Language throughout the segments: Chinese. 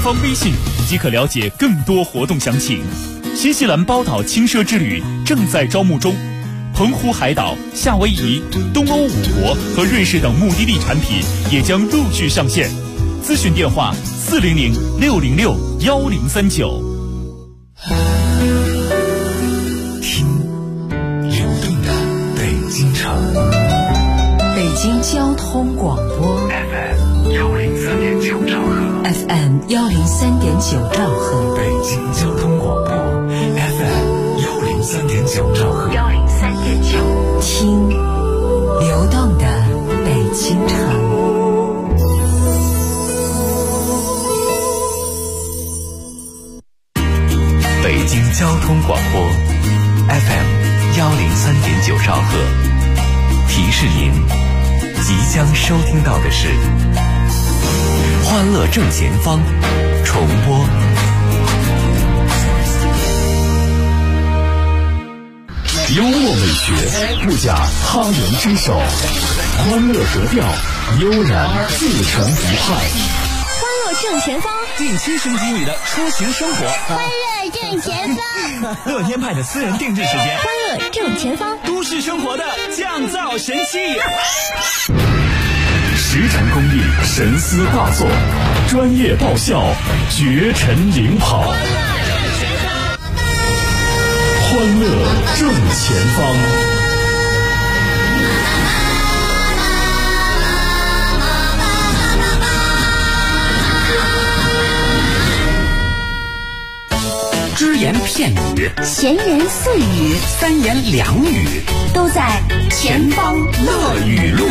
方微信即可了解更多活动详情。新西兰包岛轻奢之旅正在招募中，澎湖海岛、夏威夷、东欧5国和瑞士等目的地产品也将陆续上线。咨询电话400-606-1039。 听流动的北京城， 北京交通广播 FM 103.9兆赫 ，FM 103.9兆赫， 北京交通广播 FM 103.9兆赫 103.9，听流动的北京城。 北京交通广播 FM 103.9兆赫，提示您即将收听到的是欢乐正前方重播。幽默美学不假他人之手，欢乐格调悠然自成一派。 欢乐正前方， 近7升级你的出行生活。 欢乐正前方， 乐天派的私人定制时间。 欢乐正前方， 都市生活的降噪神器。 实诚公益，神思大作，专业爆笑，绝尘领跑。欢乐正前方。 只言片语， 闲言碎语， 三言两语， 都在前方乐语录。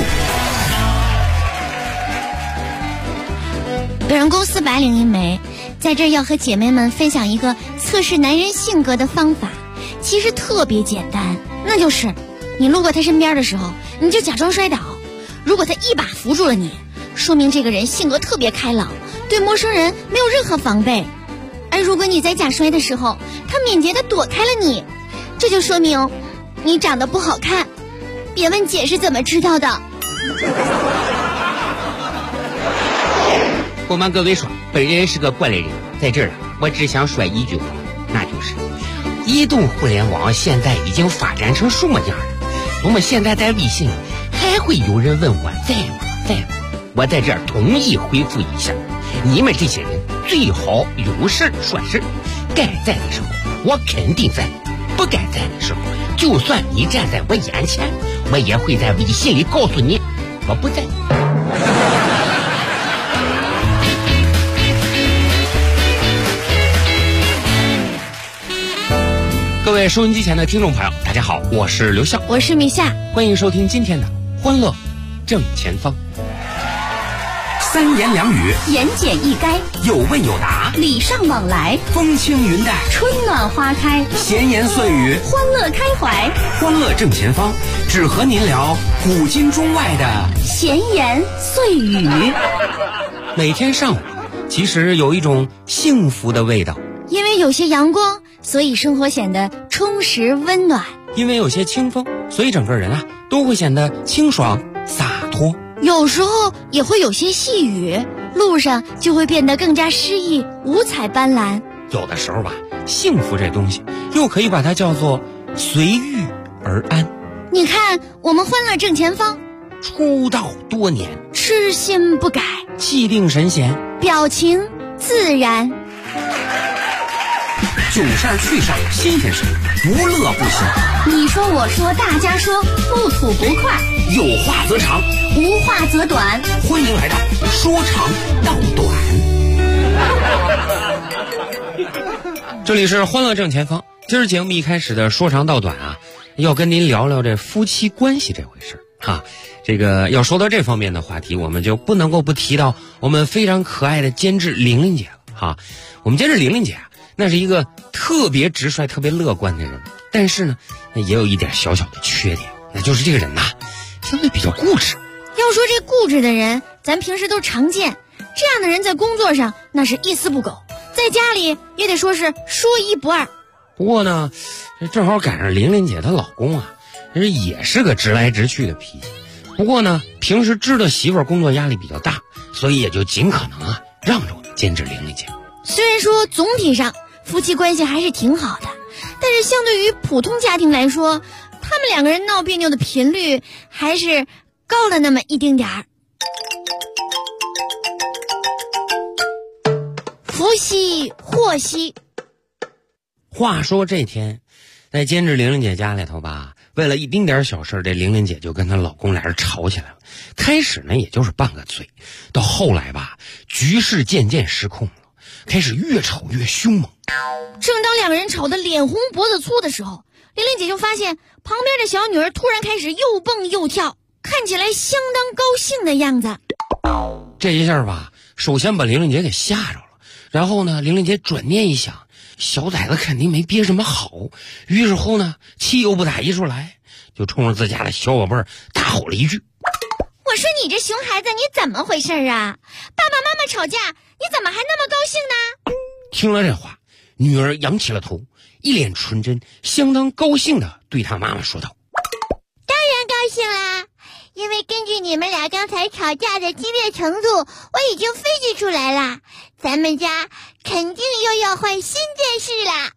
本人公司白领一枚，在这儿要和姐妹们分享一个测试男人性格的方法，其实特别简单，那就是你路过他身边的时候，你就假装摔倒，如果他一把扶住了你，说明这个人性格特别开朗，对陌生人没有任何防备。而如果你在假摔的时候，他敏捷地躲开了你，这就说明你长得不好看。别问姐是怎么知道的。 不瞒各位说，本人是个过来人，在这儿我只想说一句话，那就是移动互联网现在已经发展成什么样了？我们现在在微信还会有人问我在吗？我在这儿统一回复一下，你们这些人最好有事说事，该在的时候我肯定在，不该在的时候，就算你站在我眼前，我也会在微信里告诉你我不在。各位收音机前的听众朋友，大家好，我是刘笑， 我是米夏， 欢迎收听今天的欢乐正前方。三言两语， 言简意赅， 有问有答， 礼尚往来， 风轻云淡， 春暖花开， 闲言碎语， 欢乐开怀。 欢乐正前方，只和您聊古今中外的闲言碎语。 每天上午其实有一种幸福的味道， 因为有些阳光，所以生活显得充实温暖； 因为有些清风，所以整个人都会显得清爽洒脱。 有时候也会有些细雨，路上就会变得更加诗意五彩斑斓。 有的时候幸福这东西又可以把它叫做随遇而安。 你看我们欢乐正前方出道多年， 痴心不改， 气定神闲， 表情自然， 酒事趣事新鲜事，不乐不行。 你说我说大家说，不吐不快， 有话则长， 无话则短。 欢迎来到说长道短。这里是欢乐正前方，今儿节目一开始的说长道短要跟您聊聊这夫妻关系这回事这个要说到这方面的话题，我们就不能够不提到我们非常可爱的监制玲玲姐了我们监制玲玲姐那是一个特别直率特别乐观的人，但是呢也有一点小小的缺点，那就是这个人相对比较固执。 要说这固执的人咱平时都常见，这样的人在工作上那是一丝不苟，在家里也得说是说一不二。 不过呢正好赶上玲玲姐她老公也是个直来直去的脾气，不过呢平时知道媳妇儿工作压力比较大，所以也就尽可能让着我们监制玲玲姐。 虽然说总体上夫妻关系还是挺好的，但是相对于普通家庭来说，他们两个人闹别扭的频率还是高了那么一丁点儿。福兮祸兮。 话说这天，在监制玲玲姐家里头吧，为了一丁点小事，这玲玲姐就跟她老公俩人吵起来了。开始呢，也就是拌个嘴，到后来吧，局势渐渐失控了，开始越吵越凶猛。 正当两个人吵得脸红脖子粗的时候，玲玲姐就发现旁边的小女儿突然开始又蹦又跳，看起来相当高兴的样子。 这一下吧，首先把玲玲姐给吓着了，然后呢，玲玲姐转念一想，小崽子肯定没憋什么好，于是后呢，气又不打一处来，就冲着自家的小宝贝儿大吼了一句： 我说你这熊孩子，你怎么回事啊？爸爸妈妈吵架，你怎么还那么高兴呢？ 听了这话，女儿扬起了头，一脸纯真，相当高兴地对她妈妈说道： 当然高兴啦，因为根据你们俩刚才吵架的激烈程度，我已经分析出来啦，咱们家肯定又要换新电视啦。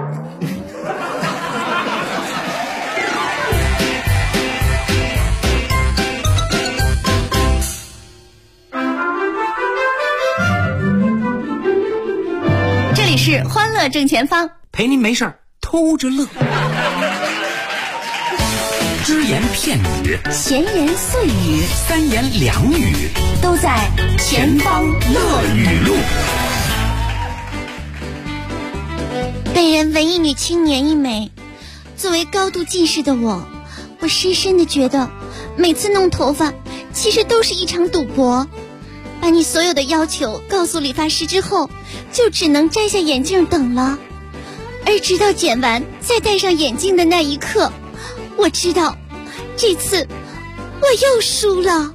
这里是欢乐正前方， 陪您没事儿偷着乐。只言片语， 闲言碎语， 三言两语， 都在前方乐语录。 本人文艺女青年一枚，作为高度近视的我深深的觉得，每次弄头发其实都是一场赌博。把你所有的要求告诉理发师之后，就只能摘下眼镜等了。而直到剪完再戴上眼镜的那一刻，我知道这次我又输了。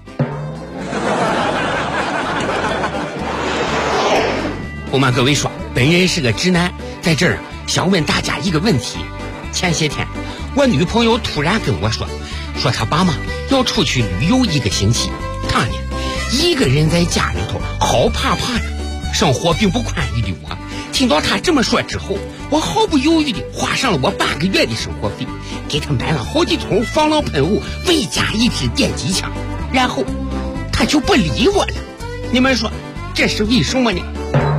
不瞒各位说，本人是个直男，在这儿想问大家一个问题。前些天我女朋友突然跟我说她爸妈要出去旅游1个星期，她呢一个人在家里头好怕怕的，生活并不宽裕的我，听到她这么说之后，我毫不犹豫地花上了我8个月的生活费，给她买了好几桶防狼喷雾，外加1支电击枪，然后她就不理我了。你们说这是为什么呢？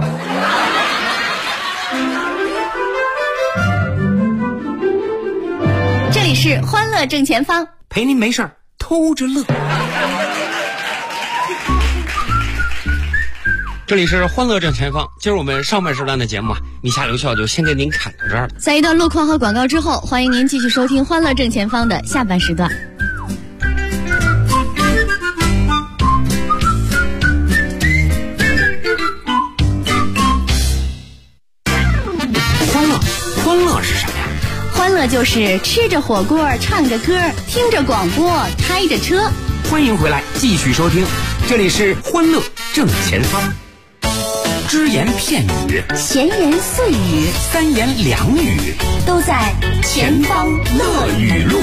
这里是欢乐正前方， 陪您没事儿偷着乐。 这里是欢乐正前方，今儿我们上半时段的节目啊，米夏留校就先给您看到这儿了。 在一段路况和广告之后，欢迎您继续收听欢乐正前方的下半时段。 欢乐是什么呀？ 欢乐就是吃着火锅，唱着歌，听着广播，开着车。 欢迎回来，继续收听，这里是欢乐正前方。只言片语， 闲言碎语， 三言两语， 都在前方乐语录。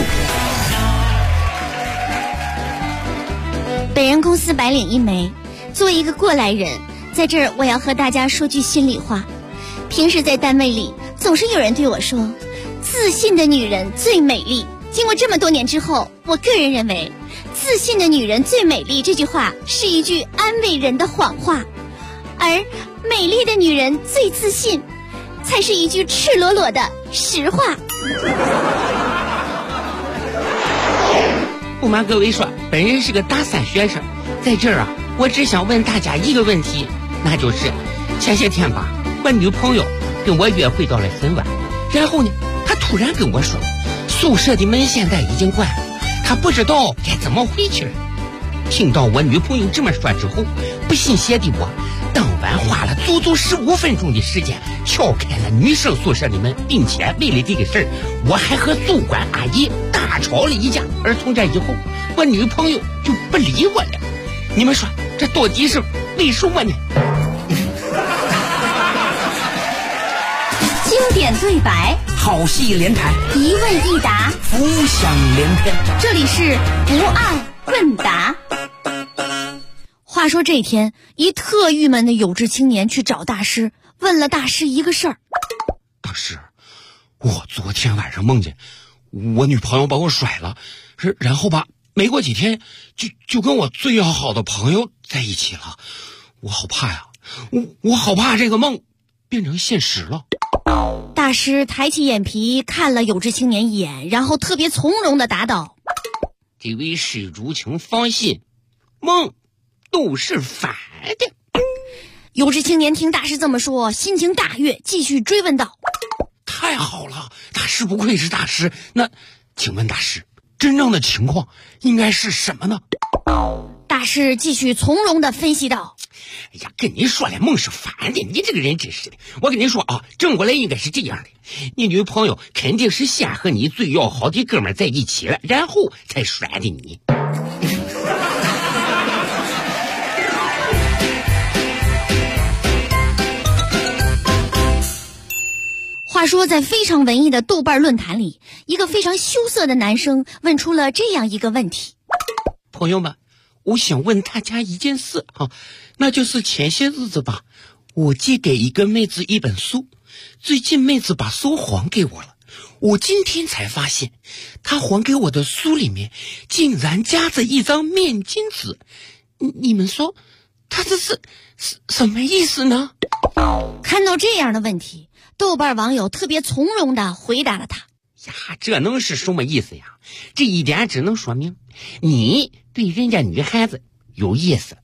本人公司白领一枚，作为一个过来人，在这儿我要和大家说句心里话。平时在单位里，总是有人对我说，自信的女人最美丽。经过这么多年之后，我个人认为，自信的女人最美丽这句话是一句安慰人的谎话，而美丽的女人最自信才是一句赤裸裸的实话。 不瞒各位说，本人是个大3学生，在这儿啊，我只想问大家一个问题，那就是前些天吧，我女朋友跟我约会到了很晚，然后呢，她突然跟我说，宿舍的门现在已经关了，她不知道该怎么回去了。听到我女朋友这么说之后，不信邪的我当晚花了足足15分钟的时间撬开了女生宿舍的门，并且为了这个事儿，我还和宿管阿姨大吵了一架。而从这以后，我女朋友就不理我了。你们说这到底是为什么呢？ 经典对白， 好戏连台， 一问一答， 浮想联翩。 这里是不二问答。话说这天，一特郁闷的有志青年去找大师问了大师一个事儿。 大师，我昨天晚上梦见我女朋友把我甩了，然后吧，没过几天就跟我最要好的朋友在一起了。我好怕呀，我好怕这个梦变成现实了。 大师抬起眼皮看了有志青年一眼，然后特别从容地答道： 这位施主请放心，梦都是反的。 有志青年听大师这么说，心情大悦，继续追问道： 太好了，大师不愧是大师。那请问大师，真正的情况应该是什么呢？ 大师继续从容地分析道： 哎呀，跟你说了，梦是反的，你这个人真是的。我跟你说啊，正过来应该是这样的，你女朋友肯定是先和你最要好的哥们在一起了，然后才甩的你。 话说在非常文艺的豆瓣论坛里，一个非常羞涩的男生问出了这样一个问题： 朋友们，我想问大家一件事啊，那就是前些日子吧，我借给一个妹子一本书，最近妹子把书还给我了，我今天才发现，她还给我的书里面竟然夹着一张面巾纸，你们说，她这是什么意思呢？ 看到这样的问题，豆瓣网友特别从容地回答了他： 呀，这能是什么意思呀？这一点只能说明你对人家女孩子有意思。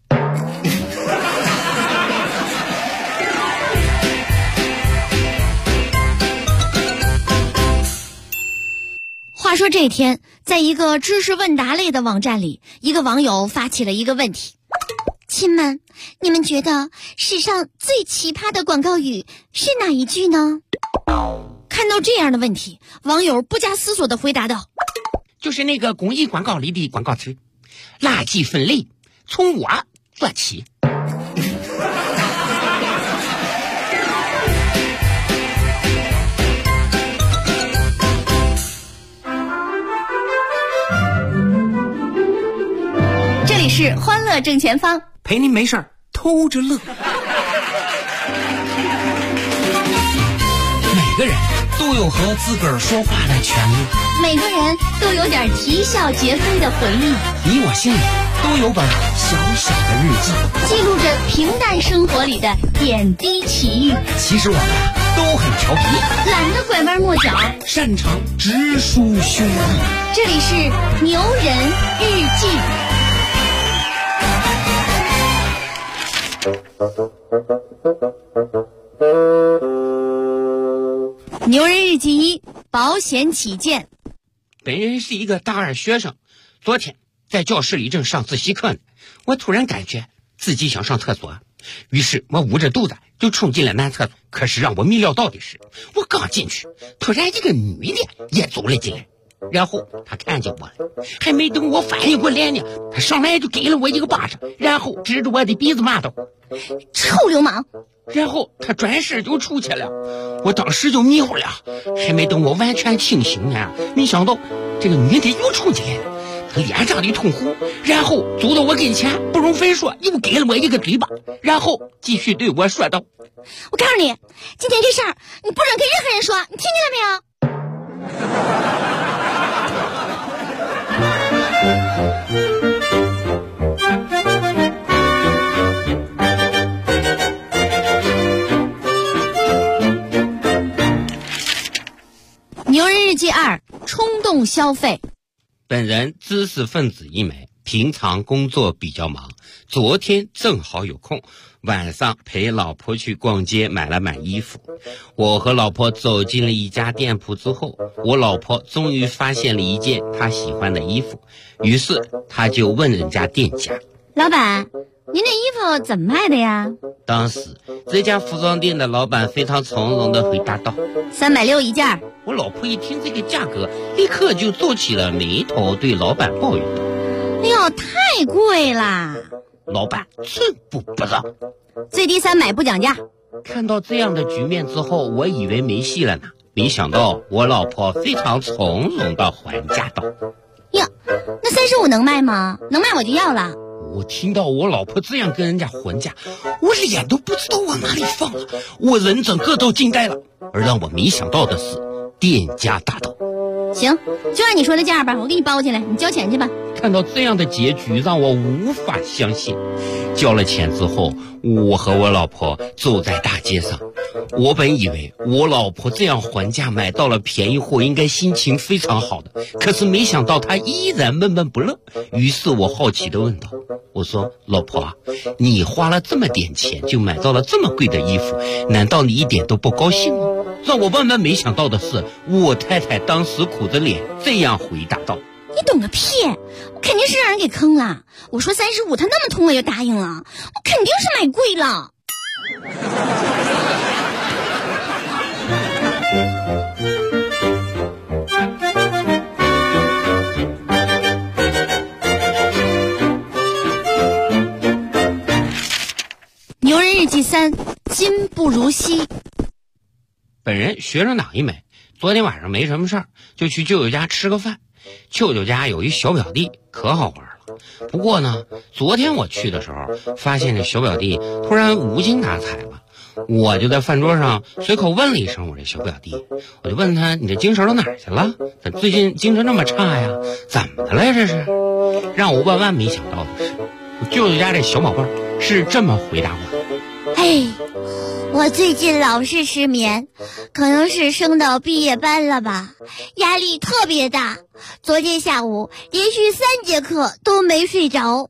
话说这天，在一个知识问答类的网站里，一个网友发起了一个问题：亲们，你们觉得史上最奇葩的广告语是哪一句呢？看到这样的问题，网友不加思索地回答道： 就是那个公益广告里的广告词，垃圾分类从我做起。 这里是欢乐正前方， 陪您没事儿偷着乐。每个人都有和自个儿说话的权利， 每个人都有点啼笑皆非的回忆， 你我心里都有本小小的日记， 记录着平淡生活里的点滴奇遇。 其实我们都很调皮， 懒得拐弯抹角， 擅长直抒胸臆。 这里是牛人日记。牛人日记一，保险起见。 本人是一个大二学生，昨天在教室里正上自习课呢，我突然感觉自己想上厕所，于是我捂着肚子就冲进了男厕所。可是让我没料到的是，我刚进去，突然一个女的也走了进来，然后她看见我了，还没等我反应过来呢，她上来就给了我一个巴掌，然后指着我的鼻子骂道： 臭流氓！ 然后他转身就出去了，我当时就迷糊了，还没等我完全清醒呢，没想到这个女的又冲进来了，她脸涨得通红，然后走到我跟前，不容分说又给了我一个嘴巴，然后继续对我说道： 我告诉你，今天这事儿你不准跟任何人说，你听见了没有？牛人日记2，冲动消费。 本人知识分子一枚，平常工作比较忙，昨天正好有空，晚上陪老婆去逛街买了买衣服。我和老婆走进了一家店铺之后，我老婆终于发现了一件她喜欢的衣服，于是她就问人家店家： 老板，您这衣服怎么卖的呀？ 当时这家服装店的老板非常从容地回答道 ：360一件。 我老婆一听这个价格，立刻就皱起了眉头，对老板抱怨道： 哎呦，太贵啦！ 老板寸步不让， 最低300不讲价。 看到这样的局面之后，我以为没戏了呢，没想到我老婆非常从容地还价道： 呀，那35能卖吗？能卖我就要了。 我听到我老婆这样跟人家还价，我脸都不知道往哪里放了，我人整个都惊呆了。而让我没想到的是，店家大倒。 行，就按你说的价吧，我给你包起来，你交钱去吧。 看到这样的结局，让我无法相信。交了钱之后，我和我老婆走在大街上，我本以为我老婆这样还价买到了便宜货，应该心情非常好的，可是没想到她依然闷闷不乐。于是我好奇地问道，我说老婆啊，你花了这么点钱就买到了这么贵的衣服，难道你一点都不高兴吗？让我万万没想到的是，我太太当时苦着脸这样回答道， 你懂个屁，我肯定是让人给坑了。我说35，他那么痛快就答应了，我肯定是买贵了。牛人日记3，今不如昔。 本人学生党一枚，昨天晚上没什么事儿，就去舅舅家吃个饭。舅舅家有一小表弟，可好玩了。不过呢，昨天我去的时候，发现这小表弟突然无精打采了。我就在饭桌上随口问了一声我这小表弟，我就问他，你这精神到哪儿去了？怎最近精神那么差呀？怎么的了这是？让我万万没想到的是，我舅舅家这小宝贝儿是这么回答我的。 哎，我最近老是失眠，可能是升到毕业班了吧，压力特别大。昨天下午连续3节课都没睡着。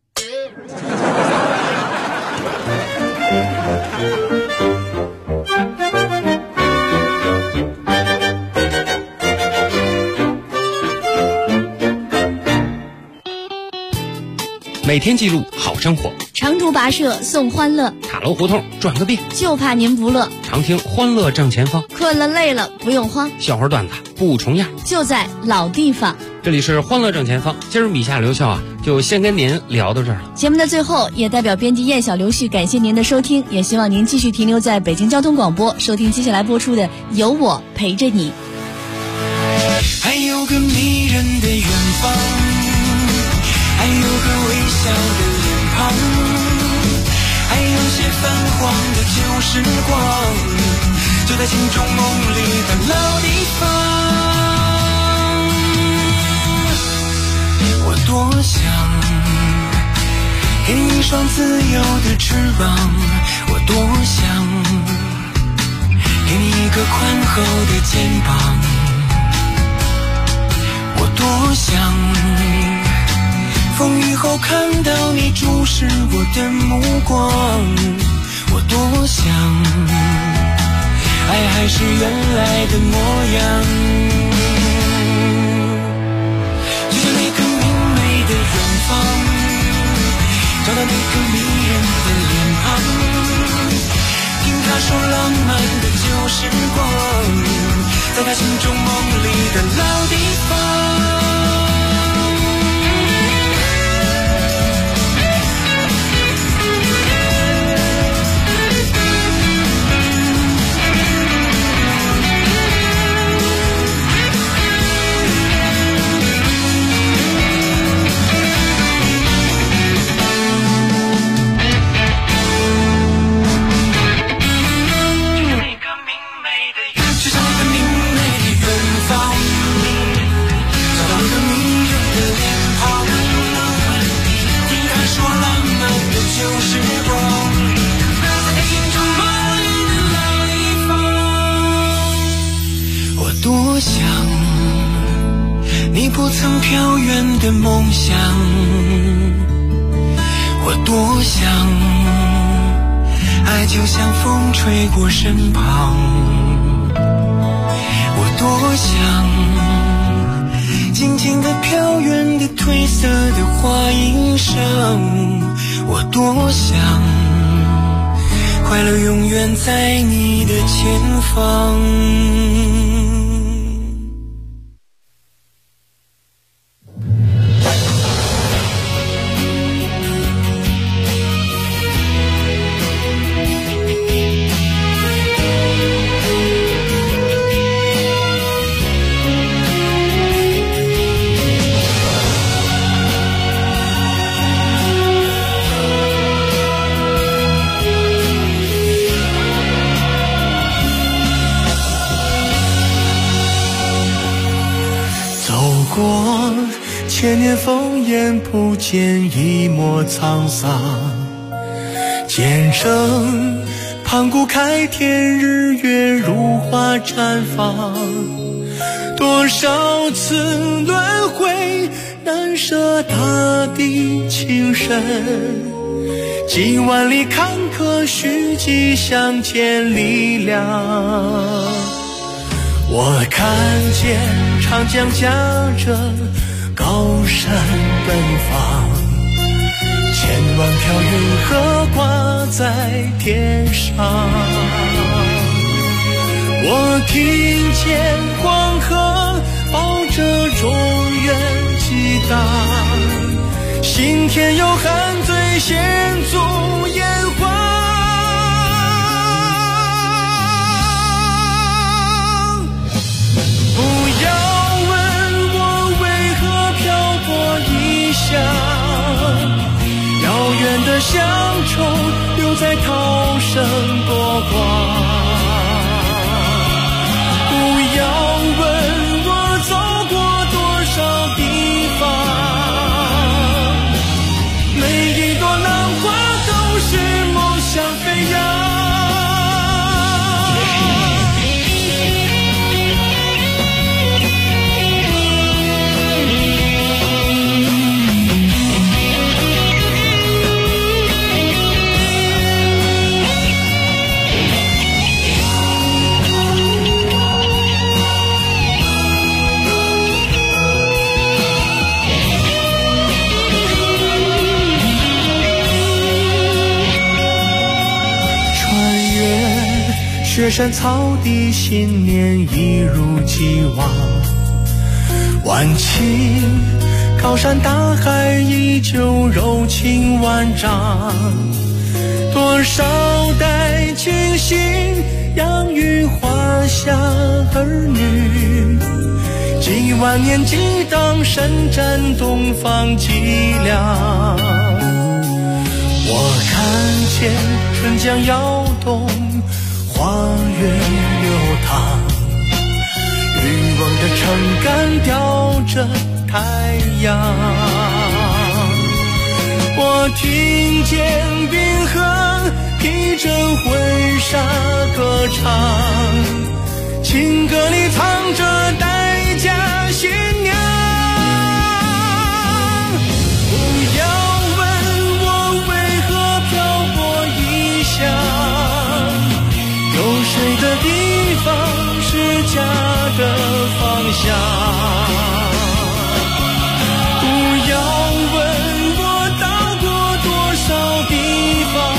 每天记录好生活， 长途跋涉送欢乐， 塔楼胡同转个遍， 就怕您不乐。 常听欢乐正前方， 困了累了不用慌， 笑话段子不重样， 就在老地方。 这里是欢乐正前方，今儿米夏刘笑啊，就先跟您聊到这儿了。 节目的最后，也代表编辑燕小刘旭感谢您的收听，也希望您继续停留在北京交通广播，收听接下来播出的《有我陪着你》。 还有个迷人的远方，还有个微笑的脸庞，还有些泛黄的旧时光，就在心中梦里的老地方。我多想给你一双自由的翅膀，我多想给你一个宽厚的肩膀，我多想风雨后看到你注视我的目光，我多想爱还是原来的模样，就像那个明媚的远方，找到那个迷人的脸庞，听他说浪漫的旧时光，在他心中梦里的老地方。多想你不曾飘远的梦想，我多想爱就像风吹过身旁，我多想静静地飘远的褪色的花衣裳，我多想快乐永远在你的前方。 千年烽烟不见一抹沧桑，见证盘古开天，日月如花绽放，多少次轮回，难舍大地情深，几万里坎坷，蓄积向前力量。我看见长江夹着高山奔放，千万条云河挂在天上。我听见黄河抱着中原激荡，心田有汉醉献足炎黄。不要问我为何漂泊异乡，遥远的乡愁留在涛声波光。不要问我走过多少地方，每一朵浪花都是梦想飞扬。雪山草地，信念一如既往。万顷高山大海，依旧柔情万丈。多少代清醒，养育华夏儿女。几万年激荡，伸展东方脊梁。我看见春江摇动，花月流淌，渔翁的撑杆吊着太阳。我听见冰河披着婚纱歌唱，情歌里藏着待嫁新娘。不要问我为何漂泊异乡，有谁的地方是家的方向。不要问我到过多少地方，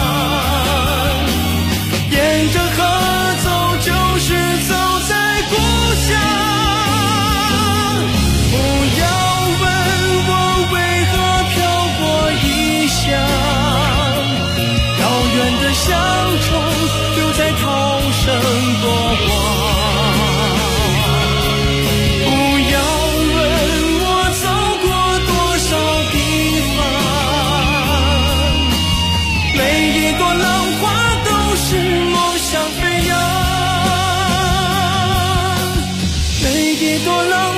沿着河走就是走在故乡。不要问我为何漂泊异乡，遥远的乡愁留在涛声波光。不要问我走过多少地方，每一朵浪花都是梦想飞扬，每一朵浪